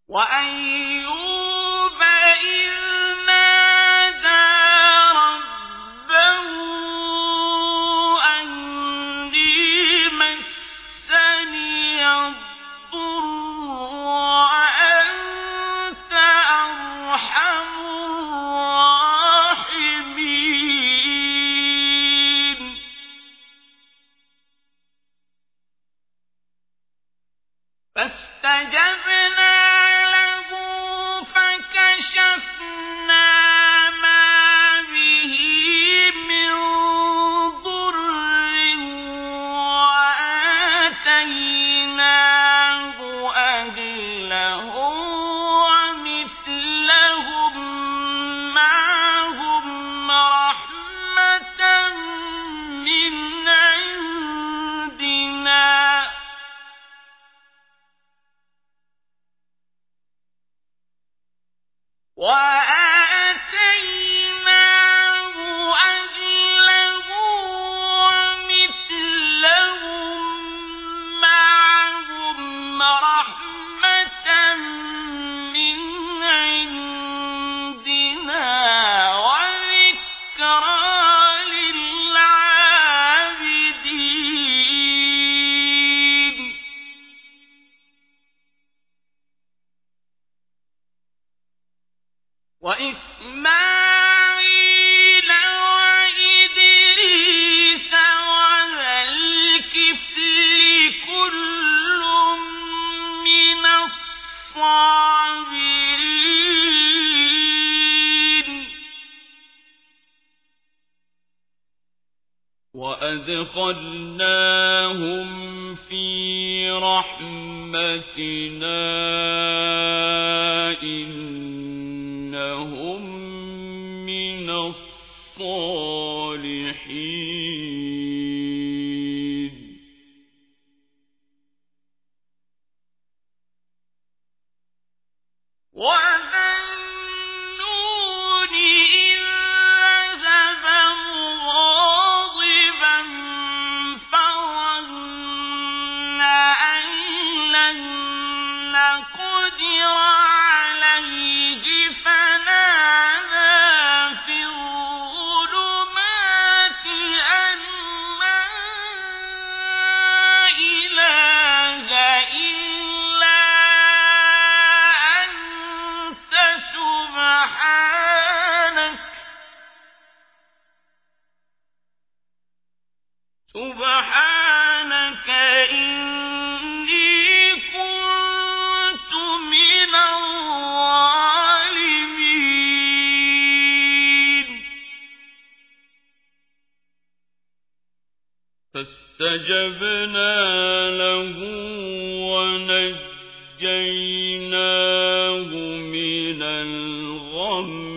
وأيوب إذ نادى ربه أني مسني الضر وأنت أرحم الراحمين فاستجبنا له فكشفنا ما به من ضر وآتيناه أهله ومثلهم معهم رحمة من عندنا وآتيناه أهله ومثلهم معهم رحمة من عندنا وذكرى للعابدين وإسماعيل وإدريس وذا الكفل كل من الصابرين وأدخلناهم في رحمتنا إنهم من الصالحين وذا النون إذ ذهب مغاضبا فظن أن لن نقدر عليه فنادى في الظلمات أن لا إله إلا أنت سبحانك إني كنت من الظالمين فاستجبنا له ونجيناه من الغم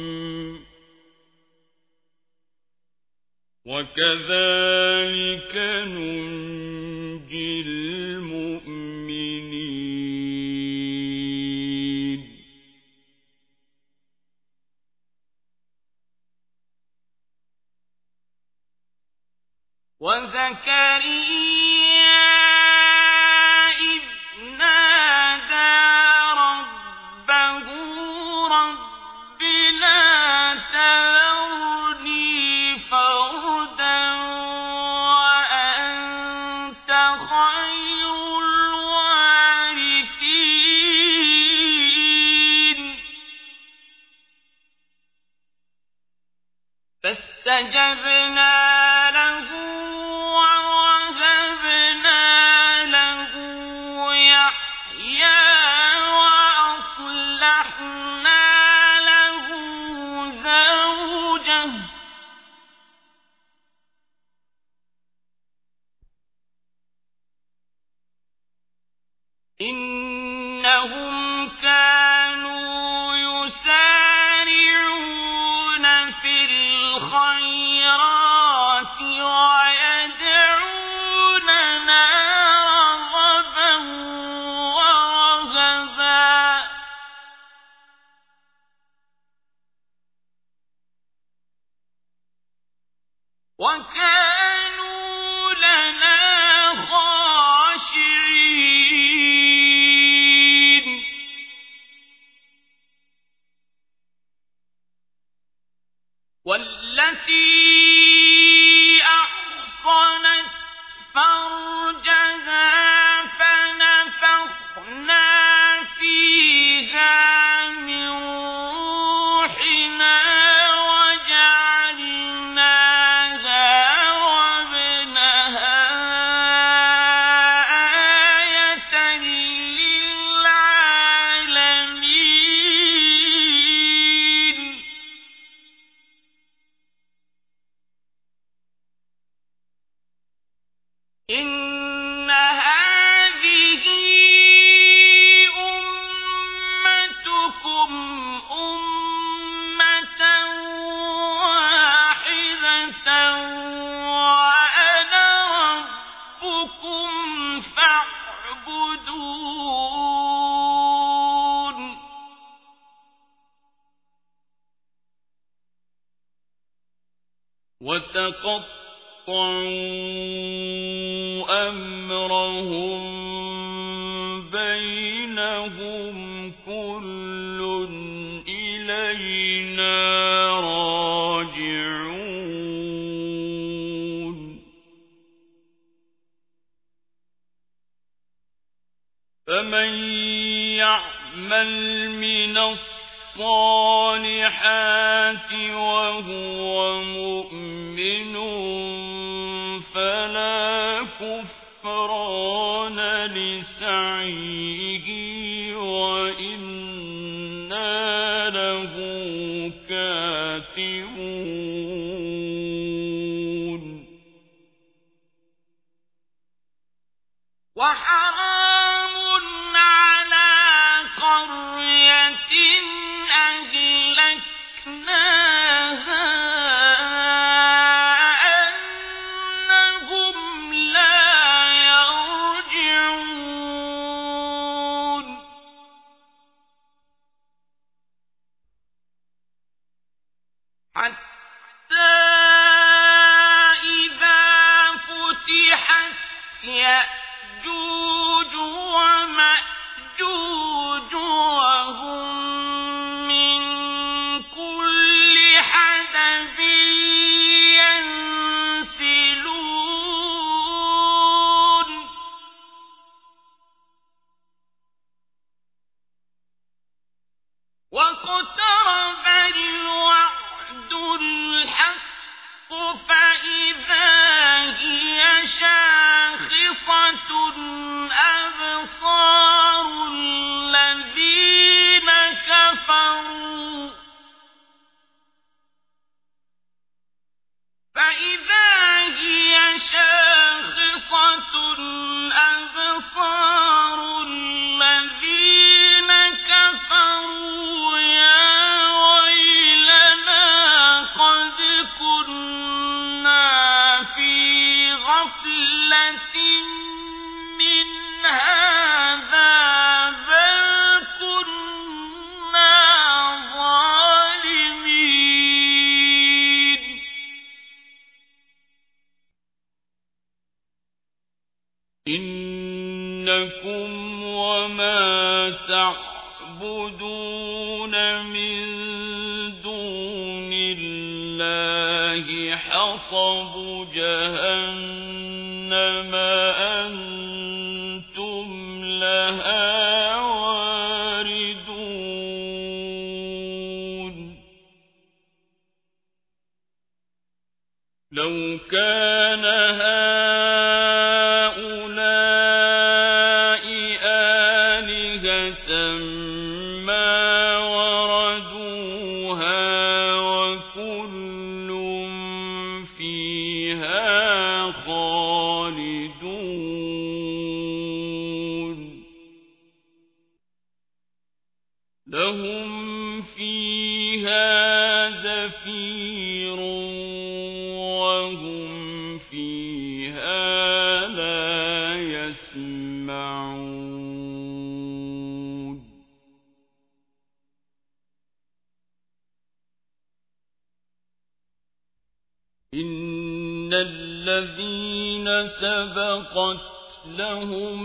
وكذلك ننجي المؤمنين وزكريا إذ نادى ربه رب لا تذرني فردا وأنت خير الوارثين فاستجبنا له ووهبنا له يحيى وأصلحنا له زوجه إنهم كانوا يسارعون في الخيرات ويدعوننا رغبا ورهبا وكانوا لنا خاشعين وتقطعوا أمرهم بينهم كل إلينا راجعون فمن يعمل من الصالحات وهو مؤمن فلا كفران لسعيه وإنا له كاتبون وحرام على قرية أهلكناها أنهم لا يرجعون حتى إذا فتحت يأجوج ومأجوج وهم من كل حدب ينسلون واقترب الوعد الحق فإذا هي شاخصة أبصار الذين كفروا فإذا هي شاخصة أبصار الذين كفروا يا ويلنا قد كنا في غفلة من هذا بل كنا ظالمين إنكم وما تعبدون من دون الله حصب جهنم أنتم لها واردون لو كان هؤلاء آلهة ما وردوها وكل فيها خالدون لهم فيها زفير وهم فيها لا يسمعون إن الذين سبقت لهم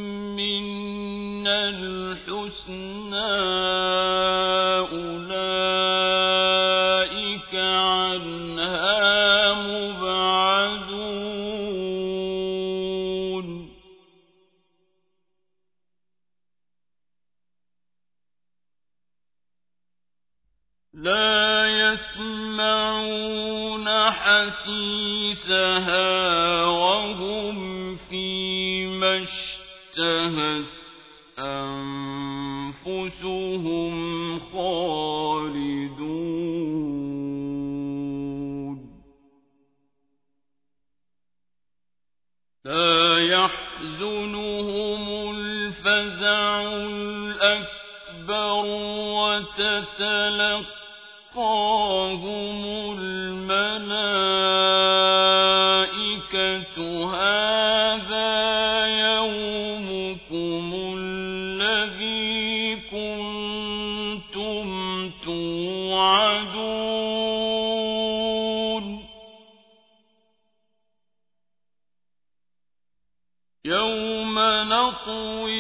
منا الحسنى أولئك عنها مبعدون لا يسمعون حسيسها وهم فيما اشتهت أنفسهم خالدون لا يحزنهم الفزع الأكبر وتتلقاهم الملائكة هذا يومكم الذي كنتم توعدون وَنَطْوِي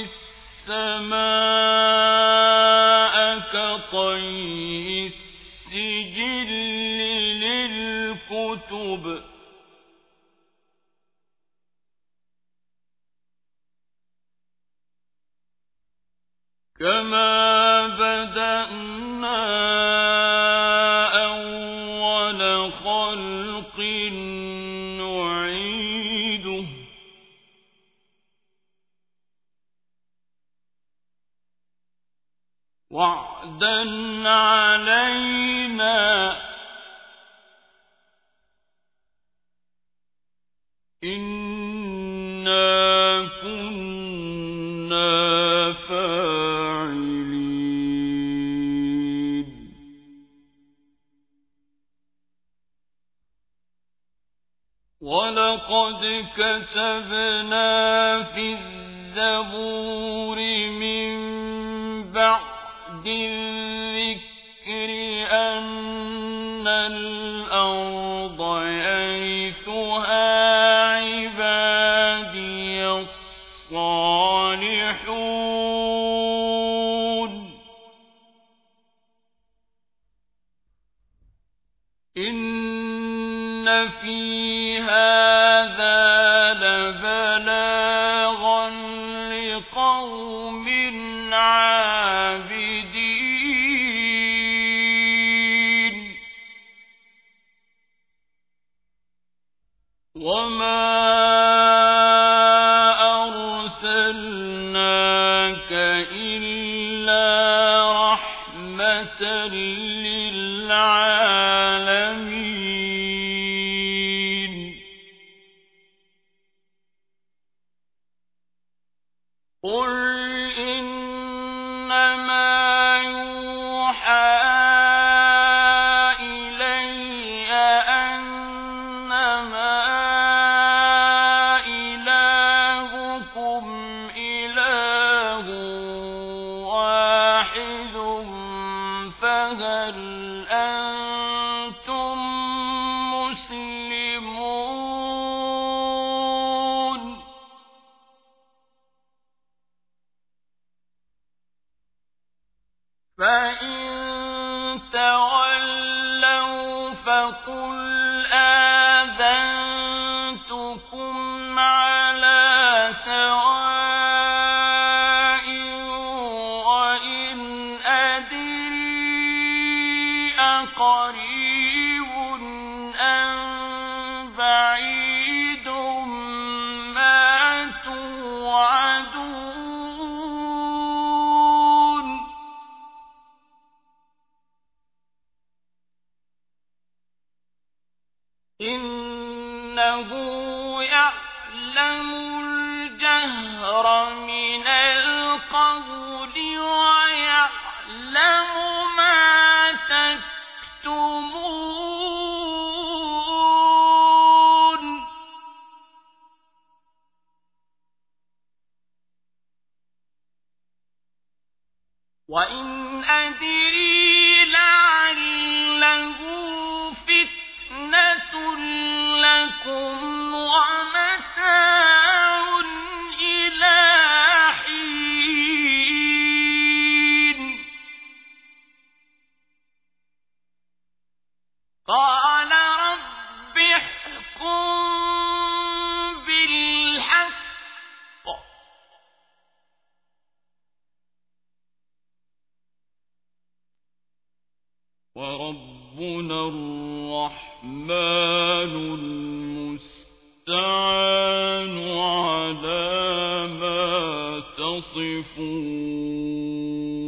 السَّمَاءَ كَطَيِّ السِّجِلِّ لِلْكُتُبِ كَمَا بَدَأْنَا أَوَّلَ خَلْقٍ نُّعِيدُهُ وَعْدًا عَلَيْنَا ۚ إِنَّا كُنَّا فَاعِلِينَ وَلَقَدْ كَتَبْنَا فِي الزَّبُورِ مِن بَعْدِ الذِّكْرِ أَنَّ الْأَرْضَ يَرِثُهَا عِبَادِيَ الصَّالِحُونَ إِنَّ فِي هَذَا لَبَلَاغًا لِقَوْمٍ عَابِدِينَ وَمَا أَرْسَلْنَاكَ إِلَّا رَحْمَةً لِّلْعَالَمِينَ قُلْ إِنَّمَا يُوحَىٰ إِلَيَّ أَنَّمَا إِلَٰهُكُمْ إِلَٰهٌ وَاحِدٌ فَهَلْ أَنتُم مُّسْلِمُونَ فَإِن تَوَلَّوْا فَقُلْ آذَنتُكُمْ عَلَىٰ سَوَاءٍ وَإِنْ أَدْرِي أَقَرِيبٌ أَمْ بَعِيدٌ مَّا تُوعَدُونَ إِنَّهُ يَعْلَمُ الْجَهْرَ مِنَ الْقَوْلِ وَيَعْلَمُ مَا تَكْتُمُونَ وَإِنْ أَدْرِي لَعَلَّهُ فِتْنَةٌ لَّكُمْ وَمَتَاعٌ إِلَىٰ حِينٍ قَالَ رَبِّ احْكُم بِالْحَقِّ وَرَبُّنَا الرَّحْمَٰنُ الْمُسْتَعَانُ عَلَىٰ مَا تَصِفُونَ